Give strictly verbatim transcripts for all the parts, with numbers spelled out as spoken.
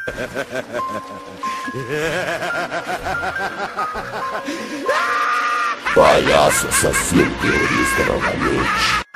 Palhaço assassino terrorista novamente.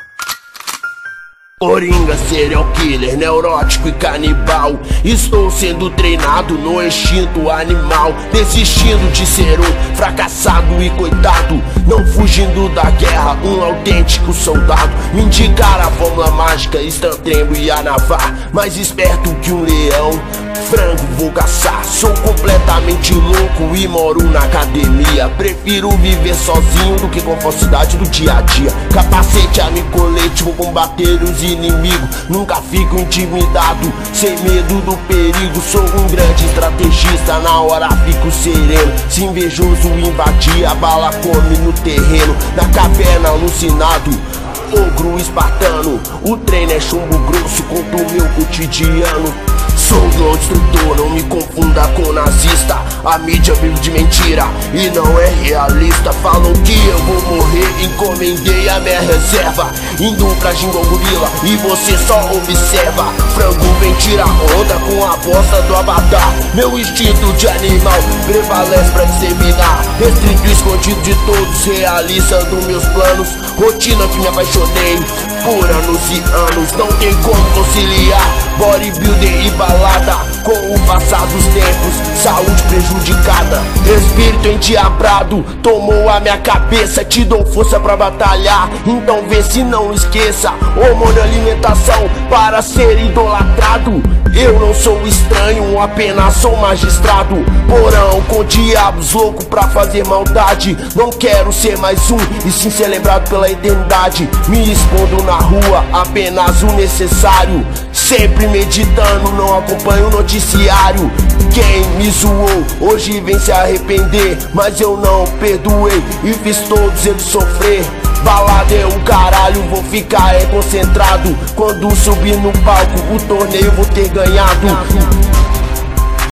Coringa, serial killer, neurótico e canibal. Estou sendo treinado no instinto animal, desistindo de ser um fracassado e coitado, não fugindo da guerra, um autêntico soldado. Me indicar a fórmula mágica, Stantremo e Anavar, mais esperto que um leão, frango vou caçar. Sou completamente louco e moro na academia. Prefiro viver sozinho do que com a falsidade do dia a dia. Capacete, amigo, colete, vou combater os inimigo, nunca fico intimidado, sem medo do perigo. Sou um grande estrategista, na hora fico sereno. Se invejoso invadir, a bala come no terreno. Na caverna alucinado, ogro espartano, o treino é chumbo grosso contra o meu cotidiano. Sou um destrutor, não me confunda com nazista. A mídia vive de mentira e não é realista. Falam que eu vou morrer, encomendei a minha reserva, indo pra Jingle Gorila e você só observa. Frango vem tirar onda com a bosta do avatar. Meu instinto de animal prevalece pra disseminar, restrito e escondido de todos, realizando meus planos. Rotina que me apaixonei por anos e anos, não tem como conciliar bodybuilder e balada com o passar dos tempos. Saúde prejudicada, espírito endiabrado tomou a minha cabeça. Te dou força pra batalhar, então vê se não esqueça. Hormônio, alimentação para ser idolatrado. Eu não sou estranho, apenas sou magistrado. Porão com diabos louco pra fazer maldade. Não quero ser mais um, e sim ser lembrado pela eternidade. Me expondo na rua, apenas o necessário. Sempre meditando, não acompanho o noticiário. Quem me zoou, hoje vem se arrepender, mas eu não perdoei e fiz todos eles sofrer. Balada é um caralho, vou ficar é concentrado. Quando subir no palco, o torneio vou ter ganhado.